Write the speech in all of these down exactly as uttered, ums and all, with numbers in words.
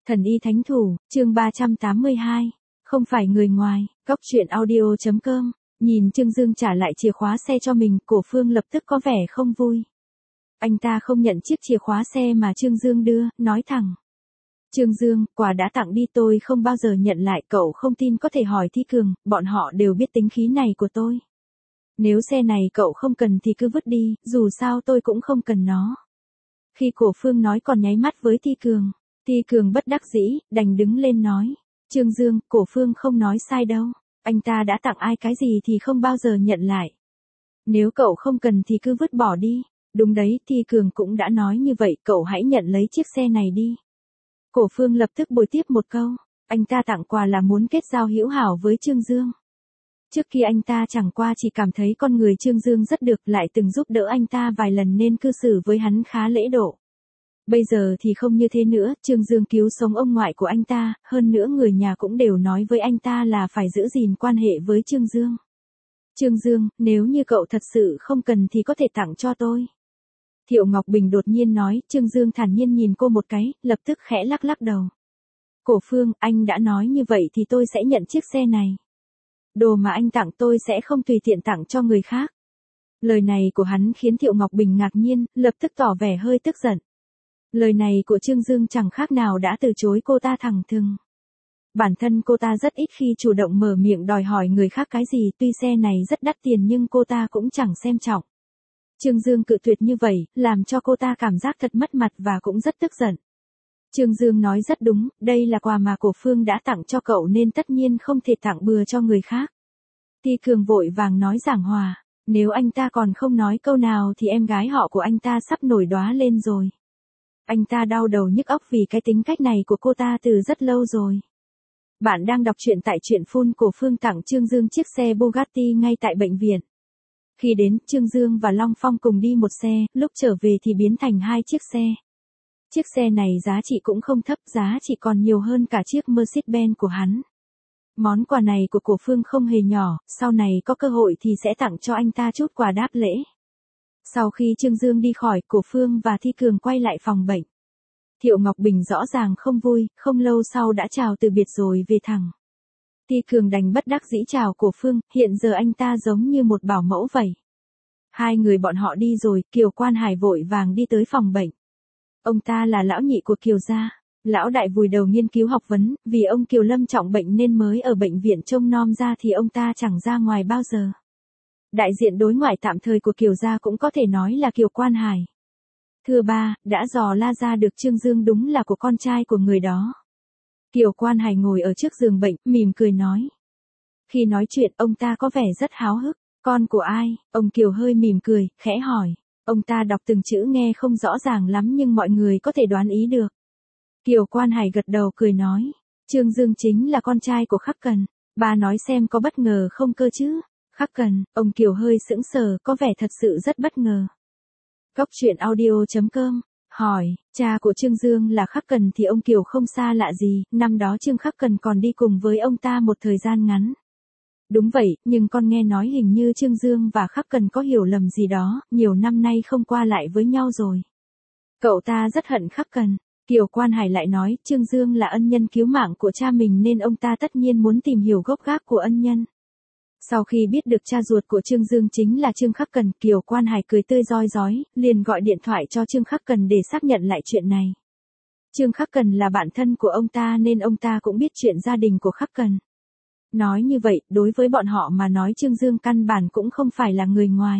Thần y thánh thủ, chương ba trăm tám mươi hai. Không phải người ngoài, góc truyện audio chấm com. Nhìn Trương Dương trả lại chìa khóa xe cho mình, Cổ Phương lập tức có vẻ không vui. Anh ta không nhận chiếc chìa khóa xe mà Trương Dương đưa, nói thẳng. Trương Dương, quà đã tặng đi tôi không bao giờ nhận lại, cậu không tin có thể hỏi Thi Cường, bọn họ đều biết tính khí này của tôi. Nếu xe này cậu không cần thì cứ vứt đi, dù sao tôi cũng không cần nó. Khi Cổ Phương nói còn nháy mắt với Thi Cường. Thi Cường bất đắc dĩ, đành đứng lên nói. Trương Dương, Cổ Phương không nói sai đâu. Anh ta đã tặng ai cái gì thì không bao giờ nhận lại. Nếu cậu không cần thì cứ vứt bỏ đi. Đúng đấy, Thi Cường cũng đã nói như vậy, cậu hãy nhận lấy chiếc xe này đi. Cổ Phương lập tức bồi tiếp một câu. Anh ta tặng quà là muốn kết giao hữu hảo với Trương Dương. Trước khi anh ta chẳng qua chỉ cảm thấy con người Trương Dương rất được, lại từng giúp đỡ anh ta vài lần nên cư xử với hắn khá lễ độ. Bây giờ thì không như thế nữa, Trương Dương cứu sống ông ngoại của anh ta, hơn nữa người nhà cũng đều nói với anh ta là phải giữ gìn quan hệ với Trương Dương. Trương Dương, nếu như cậu thật sự không cần thì có thể tặng cho tôi. Thiệu Ngọc Bình đột nhiên nói, Trương Dương thản nhiên nhìn cô một cái, lập tức khẽ lắc lắc đầu. Cổ Phương, anh đã nói như vậy thì tôi sẽ nhận chiếc xe này. Đồ mà anh tặng tôi sẽ không tùy tiện tặng cho người khác. Lời này của hắn khiến Thiệu Ngọc Bình ngạc nhiên, lập tức tỏ vẻ hơi tức giận. Lời này của Trương Dương chẳng khác nào đã từ chối cô ta thẳng thừng. Bản thân cô ta rất ít khi chủ động mở miệng đòi hỏi người khác cái gì, tuy xe này rất đắt tiền nhưng cô ta cũng chẳng xem trọng. Trương Dương cự tuyệt như vậy, làm cho cô ta cảm giác thật mất mặt và cũng rất tức giận. Trương Dương nói rất đúng, đây là quà mà Cổ Phương đã tặng cho cậu nên tất nhiên không thể tặng bừa cho người khác. Thi Cường vội vàng nói giảng hòa, nếu anh ta còn không nói câu nào thì em gái họ của anh ta sắp nổi đóa lên rồi. Anh ta đau đầu nhức óc vì cái tính cách này của cô ta từ rất lâu rồi. Bạn đang đọc truyện tại truyện phun. Cổ Phương tặng Trương Dương chiếc xe Bugatti ngay tại bệnh viện. Khi đến, Trương Dương và Long Phong cùng đi một xe, lúc trở về thì biến thành hai chiếc xe. Chiếc xe này giá trị cũng không thấp, giá trị còn nhiều hơn cả chiếc Mercedes-Benz của hắn. Món quà này của Cổ Phương không hề nhỏ, sau này có cơ hội thì sẽ tặng cho anh ta chút quà đáp lễ. Sau khi Trương Dương đi khỏi, Cổ Phương và Thi Cường quay lại phòng bệnh. Thiệu Ngọc Bình rõ ràng không vui, không lâu sau đã chào từ biệt rồi về thẳng. Thi Cường đành bất đắc dĩ chào Cổ Phương, hiện giờ anh ta giống như một bảo mẫu vậy. Hai người bọn họ đi rồi, Kiều Quan Hải vội vàng đi tới phòng bệnh. Ông ta là lão nhị của Kiều gia. Lão đại vùi đầu nghiên cứu học vấn, vì ông Kiều lâm trọng bệnh nên mới ở bệnh viện trông nom ra thì ông ta chẳng ra ngoài bao giờ. Đại diện đối ngoại tạm thời của Kiều gia cũng có thể nói là Kiều Quan Hải. Thưa ba, đã dò la ra được Trương Dương đúng là của con trai của người đó. Kiều Quan Hải ngồi ở trước giường bệnh, mỉm cười nói. Khi nói chuyện, ông ta có vẻ rất háo hức. Con của ai? Ông Kiều hơi mỉm cười, khẽ hỏi. Ông ta đọc từng chữ nghe không rõ ràng lắm nhưng mọi người có thể đoán ý được. Kiều Quan Hải gật đầu cười nói. Trương Dương chính là con trai của Khắc Cần. Ba nói xem có bất ngờ không cơ chứ? Khắc Cần, ông Kiều hơi sững sờ, có vẻ thật sự rất bất ngờ. Góc truyện audio chấm com, hỏi, cha của Trương Dương là Khắc Cần thì ông Kiều không xa lạ gì, năm đó Trương Khắc Cần còn đi cùng với ông ta một thời gian ngắn. Đúng vậy, nhưng con nghe nói hình như Trương Dương và Khắc Cần có hiểu lầm gì đó, nhiều năm nay không qua lại với nhau rồi. Cậu ta rất hận Khắc Cần. Kiều Quan Hải lại nói, Trương Dương là ân nhân cứu mạng của cha mình nên ông ta tất nhiên muốn tìm hiểu gốc gác của ân nhân. Sau khi biết được cha ruột của Trương Dương chính là Trương Khắc Cần, Kiều Quan Hải cười tươi rói rói, liền gọi điện thoại cho Trương Khắc Cần để xác nhận lại chuyện này. Trương Khắc Cần là bạn thân của ông ta nên ông ta cũng biết chuyện gia đình của Khắc Cần. Nói như vậy, đối với bọn họ mà nói Trương Dương căn bản cũng không phải là người ngoài.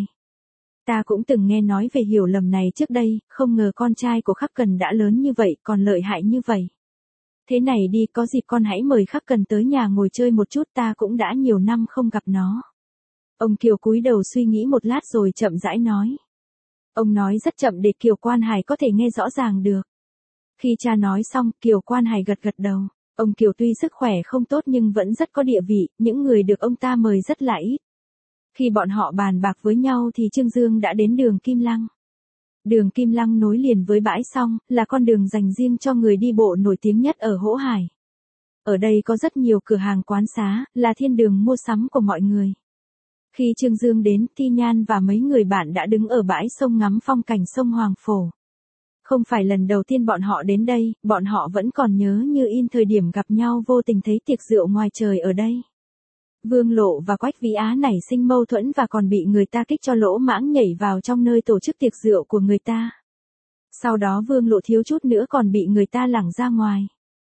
Ta cũng từng nghe nói về hiểu lầm này trước đây, không ngờ con trai của Khắc Cần đã lớn như vậy, còn lợi hại như vậy. Thế này đi, có dịp con hãy mời Khắc Cần tới nhà ngồi chơi một chút, ta cũng đã nhiều năm không gặp nó. Ông Kiều cúi đầu suy nghĩ một lát rồi chậm rãi nói. Ông nói rất chậm để Kiều Quan Hải có thể nghe rõ ràng được. Khi cha nói xong, Kiều Quan Hải gật gật đầu. Ông Kiều tuy sức khỏe không tốt nhưng vẫn rất có địa vị, những người được ông ta mời rất là ít. Khi bọn họ bàn bạc với nhau thì Trương Dương đã đến đường Kim Lăng. Đường Kim Lăng nối liền với bãi song, là con đường dành riêng cho người đi bộ nổi tiếng nhất ở Hỗ Hải. Ở đây có rất nhiều cửa hàng quán xá, là thiên đường mua sắm của mọi người. Khi Trương Dương đến, Thi Nhan và mấy người bạn đã đứng ở bãi sông ngắm phong cảnh sông Hoàng Phổ. Không phải lần đầu tiên bọn họ đến đây, bọn họ vẫn còn nhớ như in thời điểm gặp nhau vô tình thấy tiệc rượu ngoài trời ở đây. Vương Lộ và Quách Vĩ Á nảy sinh mâu thuẫn và còn bị người ta kích cho lỗ mãng nhảy vào trong nơi tổ chức tiệc rượu của người ta. Sau đó Vương Lộ thiếu chút nữa còn bị người ta lẳng ra ngoài.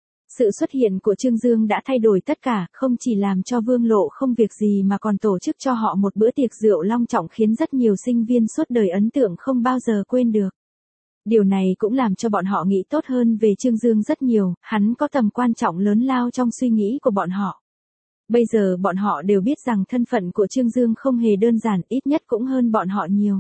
Sự xuất hiện của Trương Dương đã thay đổi tất cả, không chỉ làm cho Vương Lộ không việc gì mà còn tổ chức cho họ một bữa tiệc rượu long trọng khiến rất nhiều sinh viên suốt đời ấn tượng không bao giờ quên được. Điều này cũng làm cho bọn họ nghĩ tốt hơn về Trương Dương rất nhiều, hắn có tầm quan trọng lớn lao trong suy nghĩ của bọn họ. Bây giờ bọn họ đều biết rằng thân phận của Trương Dương không hề đơn giản, ít nhất cũng hơn bọn họ nhiều.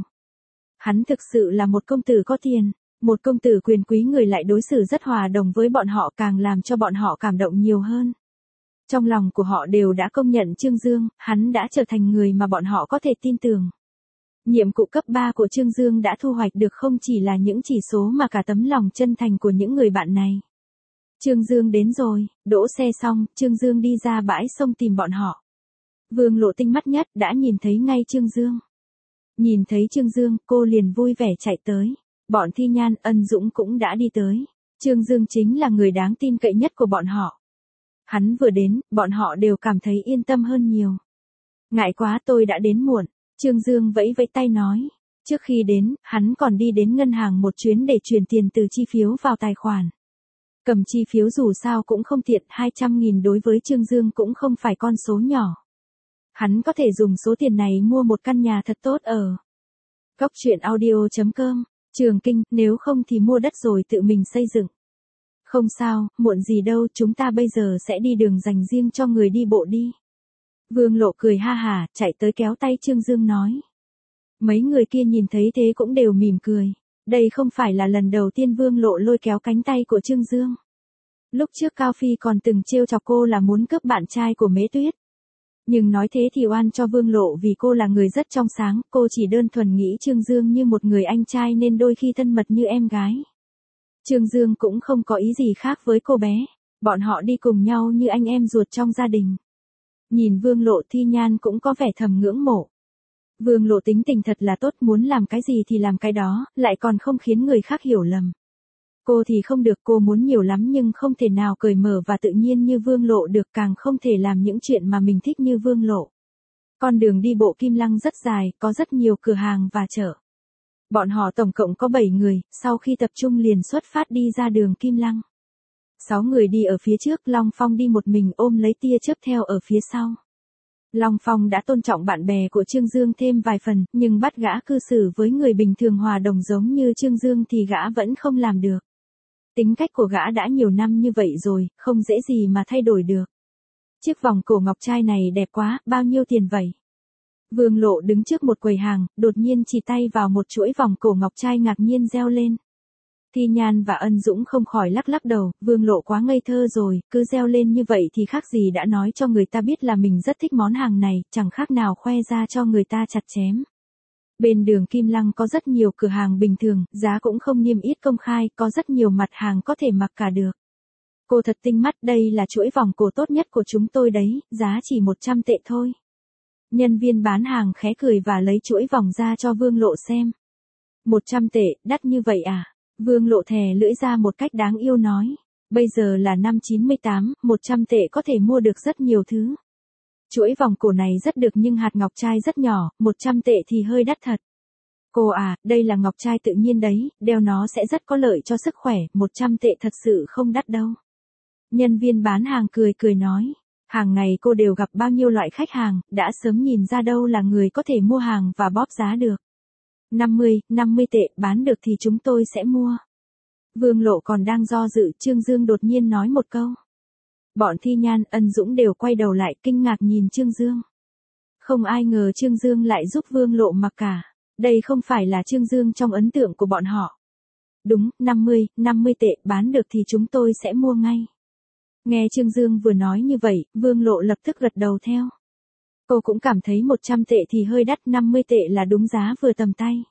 Hắn thực sự là một công tử có tiền, một công tử quyền quý, người lại đối xử rất hòa đồng với bọn họ, càng làm cho bọn họ cảm động nhiều hơn. Trong lòng của họ đều đã công nhận Trương Dương, hắn đã trở thành người mà bọn họ có thể tin tưởng. Nhiệm vụ cấp ba của Trương Dương đã thu hoạch được không chỉ là những chỉ số mà cả tấm lòng chân thành của những người bạn này. Trương Dương đến rồi, đỗ xe xong, Trương Dương đi ra bãi sông tìm bọn họ. Vương Lộ tinh mắt nhất đã nhìn thấy ngay Trương Dương. Nhìn thấy Trương Dương, cô liền vui vẻ chạy tới. Bọn Thi Nhan, Ân Dũng cũng đã đi tới. Trương Dương chính là người đáng tin cậy nhất của bọn họ. Hắn vừa đến, bọn họ đều cảm thấy yên tâm hơn nhiều. Ngại quá, tôi đã đến muộn. Trương Dương vẫy vẫy tay nói. Trước khi đến, hắn còn đi đến ngân hàng một chuyến để chuyển tiền từ chi phiếu vào tài khoản. Cầm chi phiếu dù sao cũng không tiện, hai trăm nghìn đối với Trương Dương cũng không phải con số nhỏ. Hắn có thể dùng số tiền này mua một căn nhà thật tốt ở. Góc truyện audio chấm com, Trường Kinh, nếu không thì mua đất rồi tự mình xây dựng. Không sao, muộn gì đâu, chúng ta bây giờ sẽ đi đường dành riêng cho người đi bộ đi. Vương Lộ cười ha hả, chạy tới kéo tay Trương Dương nói. Mấy người kia nhìn thấy thế cũng đều mỉm cười. Đây không phải là lần đầu tiên Vương Lộ lôi kéo cánh tay của Trương Dương. Lúc trước Cao Phi còn từng trêu chọc cô là muốn cướp bạn trai của Mễ Tuyết. Nhưng nói thế thì oan cho Vương Lộ, vì cô là người rất trong sáng, cô chỉ đơn thuần nghĩ Trương Dương như một người anh trai nên đôi khi thân mật như em gái. Trương Dương cũng không có ý gì khác với cô bé, bọn họ đi cùng nhau như anh em ruột trong gia đình. Nhìn Vương Lộ, Thi Nhan cũng có vẻ thầm ngưỡng mộ. Vương Lộ tính tình thật là tốt, muốn làm cái gì thì làm cái đó, lại còn không khiến người khác hiểu lầm. Cô thì không được, cô muốn nhiều lắm nhưng không thể nào cởi mở và tự nhiên như Vương Lộ được, càng không thể làm những chuyện mà mình thích như Vương Lộ. Con đường đi bộ Kim Lăng rất dài, có rất nhiều cửa hàng và chợ. Bọn họ tổng cộng có bảy người, sau khi tập trung liền xuất phát đi ra đường Kim Lăng. Sáu người đi ở phía trước, Long Phong đi một mình ôm lấy tia chớp theo ở phía sau. Long Phong đã tôn trọng bạn bè của Trương Dương thêm vài phần, nhưng bắt gã cư xử với người bình thường hòa đồng giống như Trương Dương thì gã vẫn không làm được. Tính cách của gã đã nhiều năm như vậy rồi, không dễ gì mà thay đổi được. Chiếc vòng cổ ngọc trai này đẹp quá, bao nhiêu tiền vậy? Vương Lộ đứng trước một quầy hàng, đột nhiên chỉ tay vào một chuỗi vòng cổ ngọc trai ngạc nhiên reo lên. Thi Nhan và Ân Dũng không khỏi lắc lắc đầu, Vương Lộ quá ngây thơ rồi, cứ reo lên như vậy thì khác gì đã nói cho người ta biết là mình rất thích món hàng này, chẳng khác nào khoe ra cho người ta chặt chém. Bên đường Kim Lăng có rất nhiều cửa hàng bình thường, giá cũng không niêm yết công khai, có rất nhiều mặt hàng có thể mặc cả được. Cô thật tinh mắt, đây là chuỗi vòng cổ tốt nhất của chúng tôi đấy, giá chỉ một trăm tệ thôi. Nhân viên bán hàng khẽ cười và lấy chuỗi vòng ra cho Vương Lộ xem. một trăm tệ, đắt như vậy à? Vương Lộ thè lưỡi ra một cách đáng yêu nói. Bây giờ là năm chín mươi tám, một trăm tệ có thể mua được rất nhiều thứ. Chuỗi vòng cổ này rất được nhưng hạt ngọc trai rất nhỏ, một trăm tệ thì hơi đắt thật. Cô à, đây là ngọc trai tự nhiên đấy, đeo nó sẽ rất có lợi cho sức khỏe, một trăm tệ thật sự không đắt đâu. Nhân viên bán hàng cười cười nói. Hàng ngày cô đều gặp bao nhiêu loại khách hàng, đã sớm nhìn ra đâu là người có thể mua hàng và bóp giá được. năm mươi, năm mươi tệ, bán được thì chúng tôi sẽ mua. Vương Lộ còn đang do dự, Trương Dương đột nhiên nói một câu. Bọn Thi Nhan, Ân Dũng đều quay đầu lại kinh ngạc nhìn Trương Dương. Không ai ngờ Trương Dương lại giúp Vương Lộ mặc cả. Đây không phải là Trương Dương trong ấn tượng của bọn họ. Đúng, năm mươi, năm mươi tệ, bán được thì chúng tôi sẽ mua ngay. Nghe Trương Dương vừa nói như vậy, Vương Lộ lập tức gật đầu theo. Cô cũng cảm thấy một trăm tệ thì hơi đắt, năm mươi tệ là đúng giá vừa tầm tay.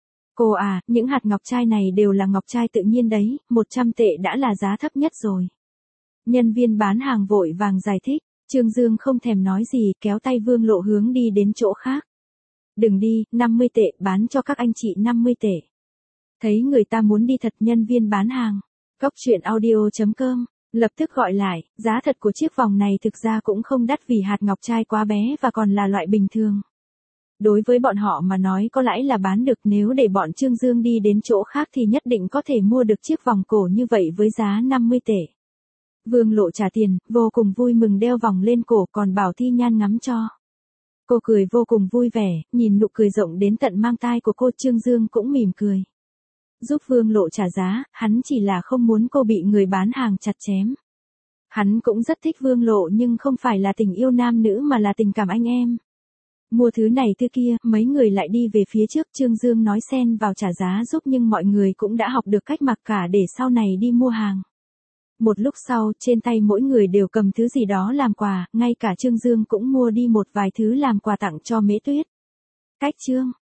Cô à, những hạt ngọc trai này đều là ngọc trai tự nhiên đấy, một trăm tệ đã là giá thấp nhất rồi. Nhân viên bán hàng vội vàng giải thích, Trương Dương không thèm nói gì, kéo tay Vương Lộ hướng đi đến chỗ khác. Đừng đi, năm mươi tệ, bán cho các anh chị năm mươi tệ. Thấy người ta muốn đi thật, nhân viên bán hàng Cóc truyện audio chấm com lập tức gọi lại, giá thật của chiếc vòng này thực ra cũng không đắt vì hạt ngọc trai quá bé và còn là loại bình thường. Đối với bọn họ mà nói có lãi là bán được, nếu để bọn Trương Dương đi đến chỗ khác thì nhất định có thể mua được chiếc vòng cổ như vậy với giá năm mươi tệ. Vương Lộ trả tiền, vô cùng vui mừng đeo vòng lên cổ, còn bảo Thi Nhan ngắm cho. Cô cười vô cùng vui vẻ, nhìn nụ cười rộng đến tận mang tai của cô. Trương Dương cũng mỉm cười. Giúp Vương Lộ trả giá, hắn chỉ là không muốn cô bị người bán hàng chặt chém. Hắn cũng rất thích Vương Lộ nhưng không phải là tình yêu nam nữ mà là tình cảm anh em. Mua thứ này thứ kia, mấy người lại đi về phía trước. Trương Dương nói xen vào trả giá giúp nhưng mọi người cũng đã học được cách mặc cả để sau này đi mua hàng. Một lúc sau, trên tay mỗi người đều cầm thứ gì đó làm quà, ngay cả Trương Dương cũng mua đi một vài thứ làm quà tặng cho Mễ Tuyết. Cách chương